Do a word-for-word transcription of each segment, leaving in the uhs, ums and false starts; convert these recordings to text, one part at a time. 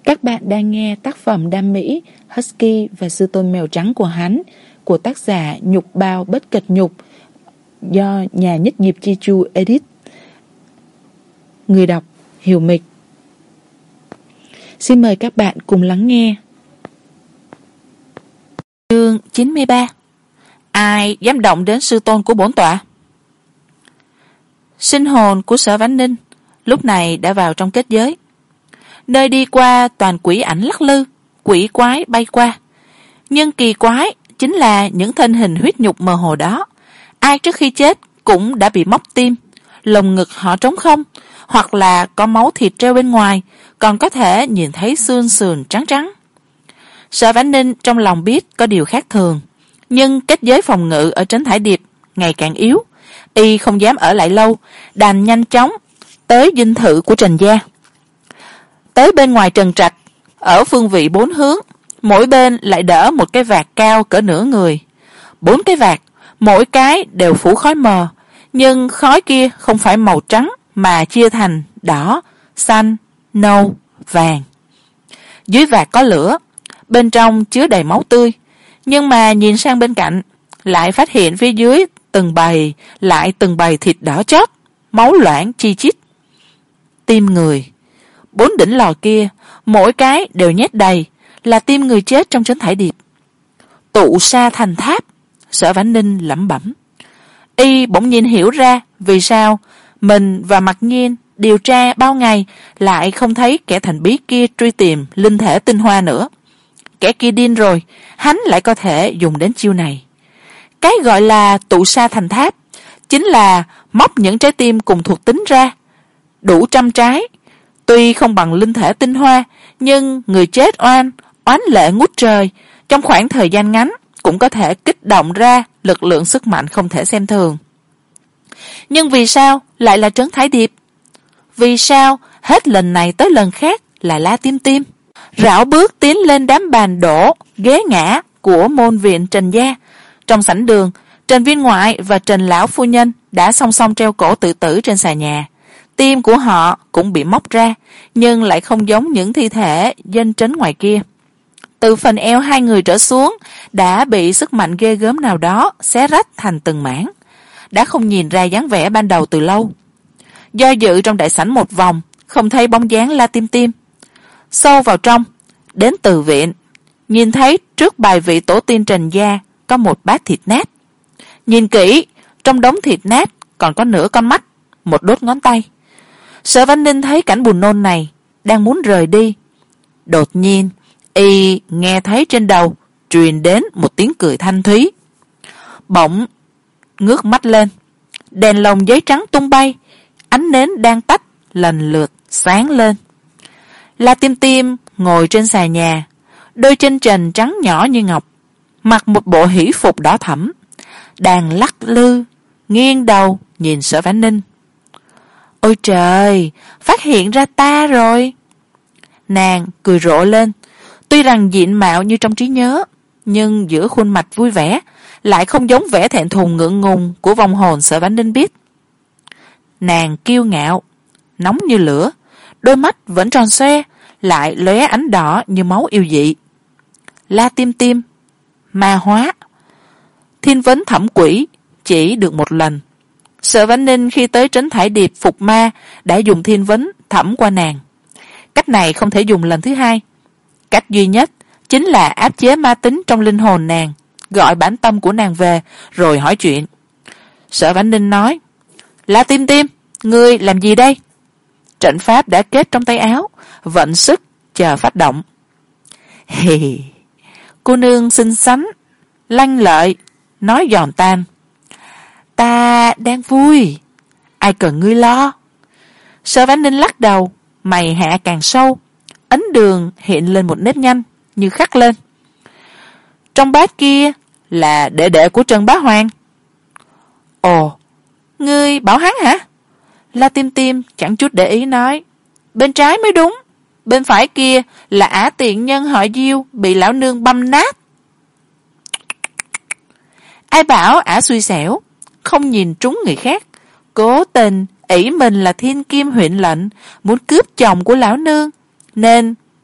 Các bạn đang nghe tác phẩm đam mỹ Husky và sư tôn mèo trắng của hắn của tác giả Nhục Bao Bất Kịch Nhục do nhà nhất nghiệp Chi Chu edit. Người đọc Hiểu Mịch. Xin mời các bạn cùng lắng nghe. Chương chín mươi ba. Ai dám động đến sư tôn của bổn tọa? Sinh hồn của Sở Vãn Ninh lúc này đã vào trong kết giới. Nơi đi qua toàn quỷ ảnh lắc lư, quỷ quái bay qua. Nhưng kỳ quái chính là những thân hình huyết nhục mơ hồ đó, ai trước khi chết cũng đã bị móc tim, lồng ngực họ trống không, hoặc là có máu thịt treo bên ngoài, còn có thể nhìn thấy xương sườn trắng trắng. Sở Vãn Ninh trong lòng biết có điều khác thường, nhưng kết giới phòng ngự ở Trấn Thải Điệp ngày càng yếu, y không dám ở lại lâu, đành nhanh chóng tới dinh thự của Trần gia. Tới bên ngoài trần trạch, ở phương vị bốn hướng, mỗi bên lại đỡ một cái vạt cao cỡ nửa người. Bốn cái vạt, mỗi cái đều phủ khói mờ, nhưng khói kia không phải màu trắng mà chia thành đỏ, xanh, nâu, vàng. Dưới vạt có lửa, bên trong chứa đầy máu tươi, nhưng mà nhìn sang bên cạnh lại phát hiện phía dưới từng bầy lại từng bầy thịt đỏ chót, máu loãng chi chít. Tim người. Bốn đỉnh lò kia, mỗi cái đều nhét đầy là tim người chết trong Trấn Thải Điệp. Tụ sa thành tháp. Sở Vãn Ninh lẩm bẩm. Y bỗng nhiên hiểu ra vì sao mình và Mặc Nhiên điều tra bao ngày lại không thấy kẻ thần bí kia truy tìm linh thể tinh hoa nữa. Kẻ kia điên rồi, hắn lại có thể dùng đến chiêu này. Cái gọi là tụ sa thành tháp chính là móc những trái tim cùng thuộc tính ra, đủ trăm trái. Tuy không bằng linh thể tinh hoa, nhưng người chết oan, oán lệ ngút trời, trong khoảng thời gian ngắn cũng có thể kích động ra lực lượng sức mạnh không thể xem thường. Nhưng vì sao lại là Trấn Thải Điệp? Vì sao hết lần này tới lần khác là La Tim Tim? Rảo bước tiến lên đám bàn đổ, ghế ngã của môn viện Trần gia. Trong sảnh đường, Trần Viên Ngoại và Trần Lão Phu Nhân đã song song treo cổ tự tử trên xà nhà. Tim của họ cũng bị móc ra, nhưng lại không giống những thi thể dân trấn ngoài kia. Từ phần eo hai người trở xuống đã bị sức mạnh ghê gớm nào đó xé rách thành từng mảng, đã không nhìn ra dáng vẻ ban đầu từ lâu. Do dự trong đại sảnh một vòng, không thấy bóng dáng La Tim Tim. Sâu vào trong, đến từ viện, nhìn thấy trước bài vị tổ tiên Trần gia có một bát thịt nát. Nhìn kỹ, trong đống thịt nát còn có nửa con mắt, một đốt ngón tay. Sở Vãn Ninh thấy cảnh buồn nôn này, đang muốn rời đi. Đột nhiên, y nghe thấy trên đầu truyền đến một tiếng cười thanh thúy. Bỗng ngước mắt lên, đèn lồng giấy trắng tung bay, ánh nến đang tắt lần lượt sáng lên. La Tim Tim ngồi trên xà nhà, đôi chân trần trắng nhỏ như ngọc, mặc một bộ hỷ phục đỏ thẫm, đang lắc lư, nghiêng đầu nhìn Sở Vãn Ninh. Ôi trời, phát hiện ra ta rồi. Nàng cười rộ lên, tuy rằng diện mạo như trong trí nhớ, nhưng giữa khuôn mặt vui vẻ lại không giống vẻ thẹn thùng ngượng ngùng của vong hồn Sở Vãn Ninh biết. Nàng kiêu ngạo, nóng như lửa, đôi mắt vẫn tròn xoe, lại lóe ánh đỏ như máu yêu dị. La Tim Tim, ma hóa. Thiên vấn thẩm quỷ chỉ được một lần. Sở Vãn Ninh khi tới Trấn Thải Điệp phục ma đã dùng thiên vấn thẩm qua nàng. Cách này không thể dùng lần thứ hai. Cách duy nhất chính là áp chế ma tính trong linh hồn nàng, gọi bản tâm của nàng về rồi hỏi chuyện. Sở Vãn Ninh nói, La Tim Tim, ngươi làm gì đây? Trận pháp đã kết trong tay áo, vận sức chờ phát động. Hì hì, cô nương xinh xắn, lanh lợi, nói giòn tan. Ta đang vui, ai cần ngươi lo. Sở Vãn Ninh lắc đầu, mày hạ càng sâu, ấn đường hiện lên một nếp nhăn như khắc lên. Trong bát kia là đệ đệ của Trần Bá Hoàng. Ồ, ngươi bảo hắn hả? La Tim Tim chẳng chút để ý nói, bên trái mới đúng, bên phải kia là ả tiện nhân họ Diêu bị lão nương băm nát. Ai bảo ả xui xẻo, không nhìn trúng người khác, cố tình ỷ mình là thiên kim huyện lệnh, muốn cướp chồng của lão nương, nên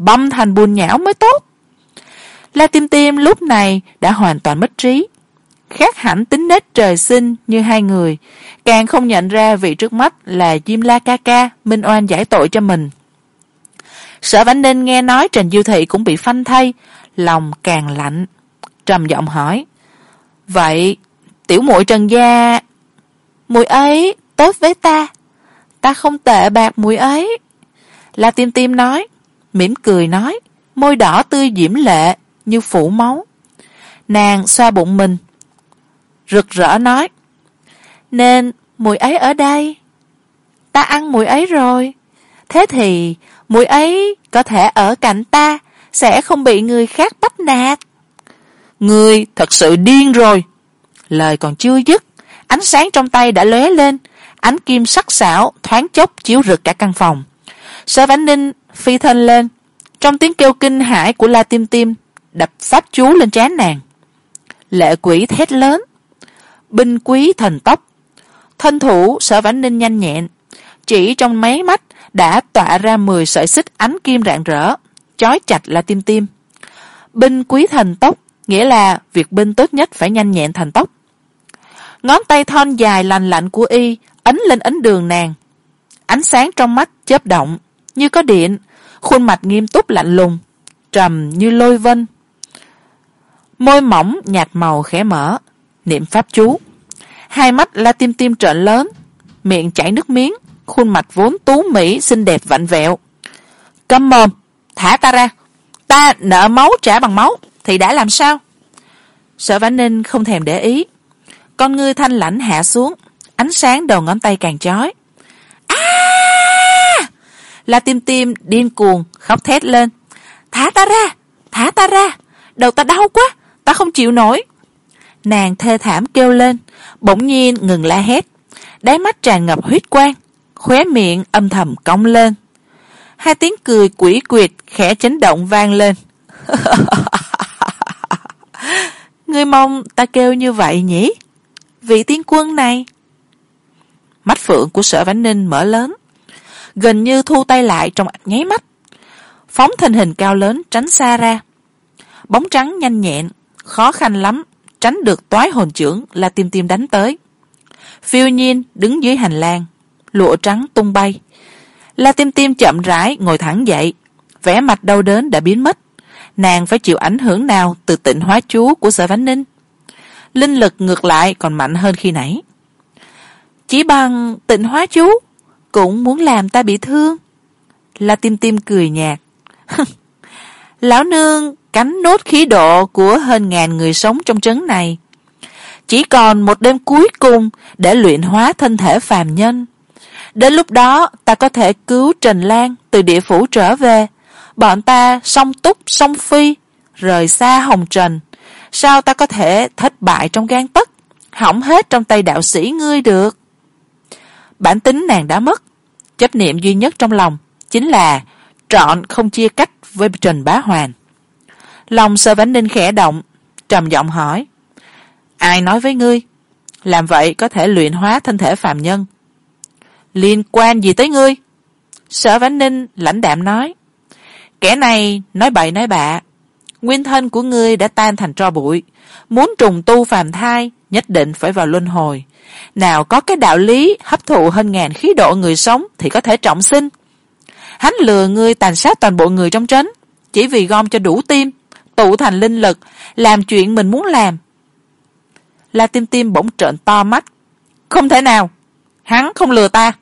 băm thành bùn nhão mới tốt. La Tim Tim lúc này đã hoàn toàn mất trí, khác hẳn tính nết trời sinh như hai người, càng không nhận ra vị trước mắt là Diêm La ca ca minh oan giải tội cho mình. Sở Vãn Ninh nghe nói Trần Diêu Thị cũng bị phanh thay, lòng càng lạnh, trầm giọng hỏi: vậy tiểu muội Trần gia, muội ấy tốt với ta, ta không tệ bạc muội ấy. La Tim Tim nói, mỉm cười nói, môi đỏ tươi diễm lệ như phủ máu. Nàng xoa bụng mình, rực rỡ nói: nên muội ấy ở đây, ta ăn muội ấy rồi, thế thì muội ấy có thể ở cạnh ta, sẽ không bị người khác bắt nạt. Ngươi thật sự điên rồi. Lời còn chưa dứt, ánh sáng trong tay đã lóe lên, ánh kim sắc sảo thoáng chốc chiếu rực cả căn phòng. Sở Vãn Ninh phi thân lên, trong tiếng kêu kinh hãi của La Tim Tim đập pháp chú lên trán nàng. Lệ quỷ thét lớn, binh quý thần tốc. Thân thủ Sở Vãn Ninh nhanh nhẹn, chỉ trong mấy mắt đã tọa ra mười sợi xích ánh kim rạng rỡ, chói chặt La Tim Tim. Binh quý thần tốc nghĩa là việc binh tốt nhất phải nhanh nhẹn thần tốc. Ngón tay thon dài lành lạnh của y ấn lên ấn đường nàng, ánh sáng trong mắt chớp động như có điện, khuôn mặt nghiêm túc lạnh lùng, trầm như lôi vân. Môi mỏng nhạt màu khẽ mở, niệm pháp chú. Hai mắt La Tim Tim trợn lớn, miệng chảy nước miếng, khuôn mặt vốn tú mỹ xinh đẹp vặn vẹo. Câm mồm, thả ta ra, ta nợ máu trả bằng máu thì đã làm sao? Sở Vãn Ninh không thèm để ý, con ngươi thanh lãnh hạ xuống, ánh sáng đầu ngón tay càng chói. A! La Tim Tim điên cuồng khóc thét lên, thả ta ra, thả ta ra, đầu ta đau quá, ta không chịu nổi. Nàng thê thảm kêu lên, bỗng nhiên ngừng la hét, đáy mắt tràn ngập huyết quang, khóe miệng âm thầm cong lên. Hai tiếng cười quỷ quyệt khẽ chấn động vang lên. Ngươi mong ta kêu như vậy nhỉ, vị tiên quân này? Mắt phượng của Sở Vãn Ninh mở lớn, gần như thu tay lại trong nháy mắt, phóng thân hình cao lớn tránh xa ra. Bóng trắng nhanh nhẹn, khó khăn lắm tránh được toái hồn chưởng La Tim Tim đánh tới. Phiêu nhiên đứng dưới hành lang, lụa trắng tung bay. La Tim Tim chậm rãi ngồi thẳng dậy, vẻ mặt đau đớn đã biến mất. Nàng phải chịu ảnh hưởng nào từ tịnh hóa chú của Sở Vãn Ninh? Linh lực ngược lại còn mạnh hơn khi nãy. Chỉ bằng tịnh hóa chú cũng muốn làm ta bị thương? La Tim Tim cười nhạt. Lão nương cắn nốt khí độ của hơn ngàn người sống trong trấn này, chỉ còn một đêm cuối cùng để luyện hóa thân thể phàm nhân. Đến lúc đó ta có thể cứu Trần Lan từ địa phủ trở về, bọn ta song túc song phi, rời xa hồng trần. Sao ta có thể thất bại trong gang tấc, hỏng hết trong tay đạo sĩ ngươi được? Bản tính nàng đã mất, chấp niệm duy nhất trong lòng chính là trọn không chia cách với Trần Bá Hoàn. Lòng Sở Vãn Ninh khẽ động, trầm giọng hỏi, ai nói với ngươi làm vậy có thể luyện hóa thân thể phàm nhân? Liên quan gì tới ngươi? Sở Vãn Ninh lãnh đạm nói, kẻ này nói bậy nói bạ, nguyên thân của ngươi đã tan thành tro bụi, muốn trùng tu phàm thai nhất định phải vào luân hồi. Nào có cái đạo lý hấp thụ hơn ngàn khí độ người sống thì có thể trọng sinh. Hắn lừa ngươi tàn sát toàn bộ người trong trấn, chỉ vì gom cho đủ tim, tụ thành linh lực, làm chuyện mình muốn làm. La Tim Tim bỗng trợn to mắt, không thể nào, hắn không lừa ta.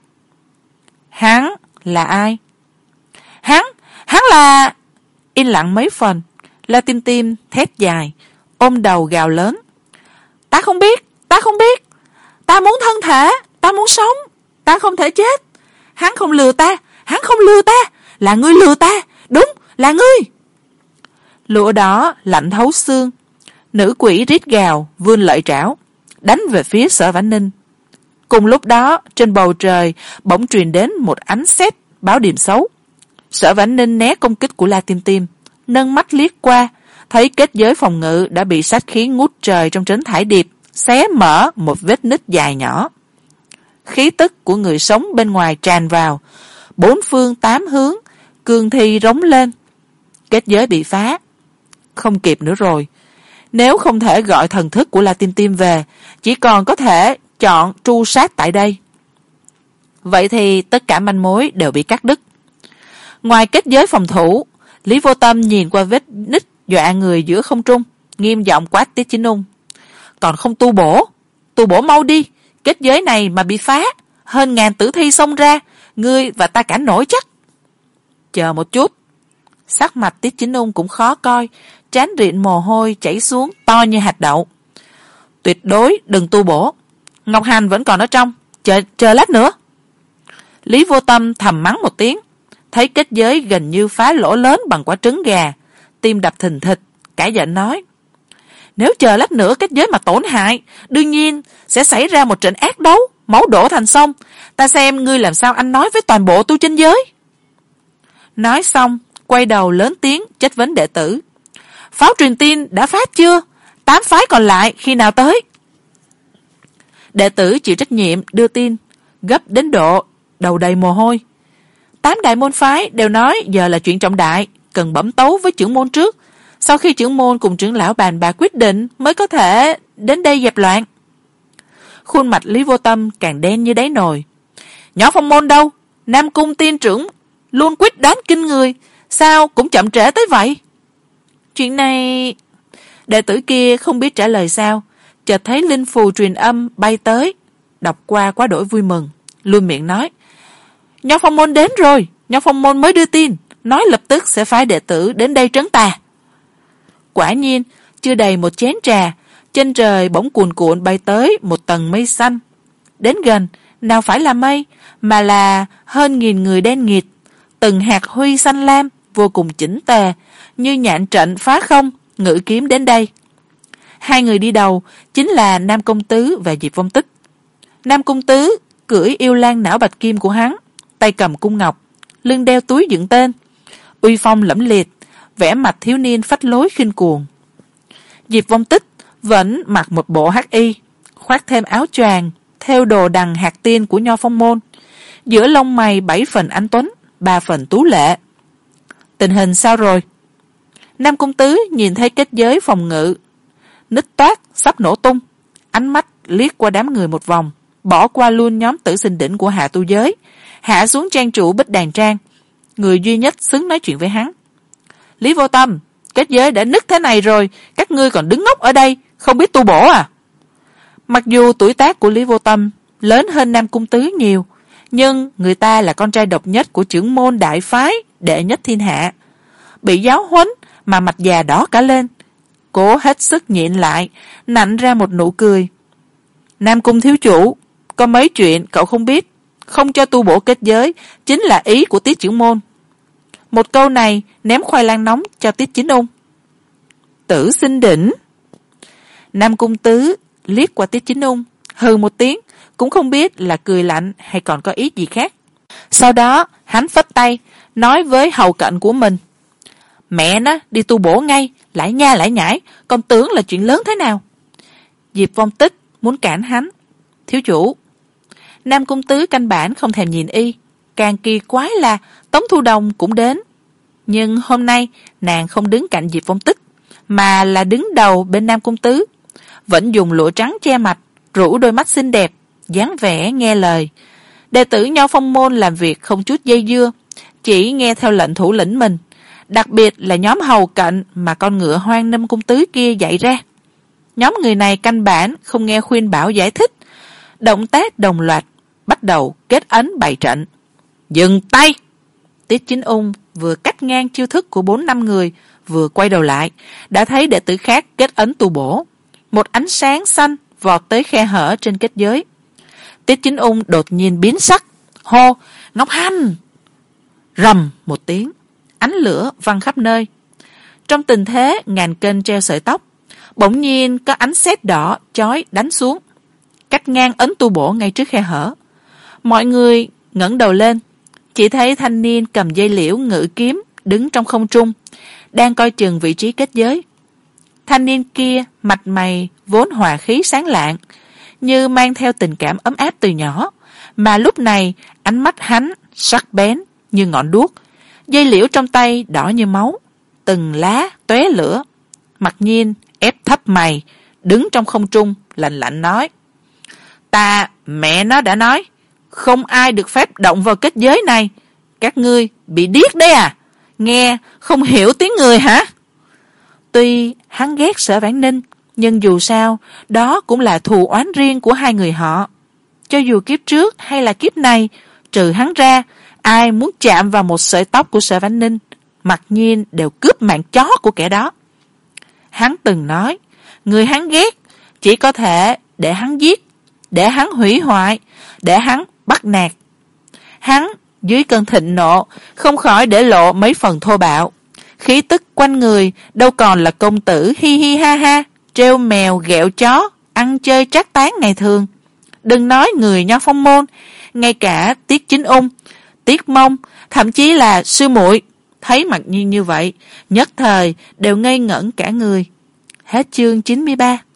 Hắn là ai? Hắn, hắn là... Yên lặng mấy phần, La Tim Tim thét dài, ôm đầu gào lớn, ta không biết, ta không biết, ta muốn thân thể, ta muốn sống, ta không thể chết. Hắn không lừa ta, hắn không lừa ta, là ngươi lừa ta, đúng, là ngươi. Lụa đỏ lạnh thấu xương, nữ quỷ rít gào vươn lợi trảo đánh về phía Sở Vãn Ninh. Cùng lúc đó trên bầu trời bỗng truyền đến một ánh sét báo điểm xấu. Sở Vãn Ninh né công kích của La Tim Tim, nâng mắt liếc qua, thấy kết giới phòng ngự đã bị sát khí ngút trời trong trấn thải điệp xé mở một vết nứt dài nhỏ. Khí tức của người sống bên ngoài tràn vào, bốn phương tám hướng cương thi rống lên. kết giới bị phá. Không kịp nữa rồi. Nếu không thể gọi thần thức của La Tim Tim về, chỉ còn có thể chọn tru sát tại đây. Vậy thì tất cả manh mối đều bị cắt đứt. Ngoài kết giới phòng thủ, Lý Vô Tâm nhìn qua vết nứt dọa người giữa không trung, nghiêm giọng quát Tiết Chính Ung. Còn không tu bổ, tu bổ mau đi, kết giới này mà bị phá, hơn ngàn tử thi xông ra, ngươi và ta cả nổi chắc. Chờ một chút. Sắc mặt Tiết Chính Ung cũng khó coi, trán rịn mồ hôi chảy xuống to như hạt đậu. Tuyệt đối đừng tu bổ, Ngọc Hành vẫn còn ở trong, chờ chờ lát nữa. Lý Vô Tâm thầm mắng một tiếng, thấy kết giới gần như phá lỗ lớn bằng quả trứng gà, tim đập thình thịch, cả giận nói. Nếu chờ lát nữa kết giới mà tổn hại, đương nhiên sẽ xảy ra một trận ác đấu, máu đổ thành sông. Ta xem ngươi làm sao anh nói với toàn bộ tu chân giới. Nói xong, quay đầu lớn tiếng chất vấn đệ tử. Pháo truyền tin đã phát chưa? Tám phái còn lại khi nào tới? Đệ tử chịu trách nhiệm đưa tin, gấp đến độ đầu đầy mồ hôi. Tám đại môn phái đều nói giờ là chuyện trọng đại, cần bẩm tấu với trưởng môn trước. Sau khi trưởng môn cùng trưởng lão bàn bạc quyết định mới có thể đến đây dẹp loạn. Khuôn mặt Lý Vô Tâm càng đen như đáy nồi. Nhỏ Phong môn đâu? Nam Cung tiên trưởng luôn quyết đoán kinh người, sao cũng chậm trễ tới vậy? Chuyện này... Đệ tử kia không biết trả lời sao, chợt thấy linh phù truyền âm bay tới, đọc qua quá đổi vui mừng, luôn miệng nói. Nho Phong môn đến rồi, Nho Phong môn mới đưa tin, nói lập tức sẽ phái đệ tử đến đây trấn tà. Quả nhiên, chưa đầy một chén trà, trên trời bỗng cuồn cuộn bay tới một tầng mây xanh. Đến gần, nào phải là mây, mà là hơn nghìn người đen nghịt, từng hạt huy xanh lam, vô cùng chỉnh tề, như nhạn trận phá không, ngự kiếm đến đây. Hai người đi đầu chính là Nam Công Tứ và Diệp Vong Tích. Nam Công Tứ cưỡi yêu lang não bạch kim của hắn, tay cầm cung ngọc, lưng đeo túi dựng tên, uy phong lẫm liệt, vẻ mặt thiếu niên phách lối khinh cuồng. Diệp Vong Tích vẫn mặc một bộ hắc y, khoác thêm áo choàng theo đồ đằng hạt tiên của Nho Phong môn, giữa lông mày bảy phần anh tuấn, ba phần tú lệ. Tình hình sao rồi? Nam Cung Tứ nhìn thấy kết giới phòng ngự nứt toát sắp nổ tung, ánh mắt liếc qua đám người một vòng, bỏ qua luôn nhóm tử sinh đỉnh của Hạ Tu Giới, hạ xuống trang chủ Bích Đàn Trang, người duy nhất xứng nói chuyện với hắn. Lý Vô Tâm, kết giới đã nứt thế này rồi, các ngươi còn đứng ngốc ở đây, không biết tu bổ à? Mặc dù tuổi tác của Lý Vô Tâm lớn hơn Nam Cung Tứ nhiều, nhưng người ta là con trai độc nhất của trưởng môn đại phái đệ nhất thiên hạ, bị giáo huấn mà mặt già đỏ cả lên, cố hết sức nhịn lại, nặn ra một nụ cười. Nam Cung thiếu chủ, có mấy chuyện cậu không biết, không cho tu bổ kết giới chính là ý của Tiết trưởng môn. Một câu này ném khoai lang nóng cho Tiết Chính Ung. Tử sinh đỉnh. Nam Cung Tứ liếc qua Tiết Chính Ung, hừ một tiếng, cũng không biết là cười lạnh hay còn có ý gì khác. Sau đó hắn phất tay nói với hầu cận của mình. Mẹ nó đi tu bổ ngay, lại nha lại nhải, còn tưởng là chuyện lớn thế nào. Diệp Vong Tích muốn cản hắn. Thiếu chủ. Nam Cung Tứ canh bản không thèm nhìn y, càng kỳ quái là Tống Thu Đồng cũng đến. Nhưng hôm nay nàng không đứng cạnh Diệp Vong Tích, mà là đứng đầu bên Nam Cung Tứ, vẫn dùng lụa trắng che mặt, rũ đôi mắt xinh đẹp, dáng vẻ nghe lời. Đệ tử Nho Phong môn làm việc không chút dây dưa, chỉ nghe theo lệnh thủ lĩnh mình, đặc biệt là nhóm hầu cận mà con ngựa hoang Nam Cung Tứ kia dạy ra. Nhóm người này canh bản không nghe khuyên bảo giải thích, động tác đồng loạt bắt đầu kết ấn bày trận. Dừng tay! Tiết Chính Ung vừa cắt ngang chiêu thức của bốn năm người, vừa quay đầu lại, đã thấy đệ tử khác kết ấn tu bổ. Một ánh sáng xanh vọt tới khe hở trên kết giới. Tiết Chính Ung đột nhiên biến sắc, hô, Ngọc Hành! Rầm một tiếng, ánh lửa văng khắp nơi. Trong tình thế ngàn kênh treo sợi tóc, bỗng nhiên có ánh sét đỏ chói đánh xuống, cắt ngang ấn tu bổ ngay trước khe hở. Mọi người ngẩng đầu lên, chỉ thấy thanh niên cầm dây liễu ngự kiếm đứng trong không trung, đang coi chừng vị trí kết giới. Thanh niên kia mặt mày vốn hòa khí sáng lạng, như mang theo tình cảm ấm áp từ nhỏ, mà lúc này ánh mắt hắn sắc bén như ngọn đuốc, dây liễu trong tay đỏ như máu, từng lá tóe lửa. Mặc Nhiên ép thấp mày, đứng trong không trung lạnh lạnh nói: Ta mẹ nó đã nói không ai được phép động vào kết giới này. Các ngươi bị điếc đấy à? Nghe không hiểu tiếng người hả? Tuy hắn ghét Sở Vãn Ninh, nhưng dù sao đó cũng là thù oán riêng của hai người họ. Cho dù kiếp trước hay là kiếp này, trừ hắn ra, ai muốn chạm vào một sợi tóc của Sở Vãn Ninh, Mặc Nhiên đều cướp mạng chó của kẻ đó. Hắn từng nói, người hắn ghét chỉ có thể để hắn giết, để hắn hủy hoại, để hắn bắt nạt. Hắn dưới cơn thịnh nộ không khỏi để lộ mấy phần thô bạo. Khí tức quanh người đâu còn là công tử hi hi ha ha, trêu mèo ghẹo chó, ăn chơi trác tán ngày thường. Đừng nói người Nho Phong môn, ngay cả Tiết Chính Ung, Tiết Mông, thậm chí là sư muội thấy Mặc Nhiên như vậy, nhất thời đều ngây ngẩn cả người. Hết chương chín mươi ba.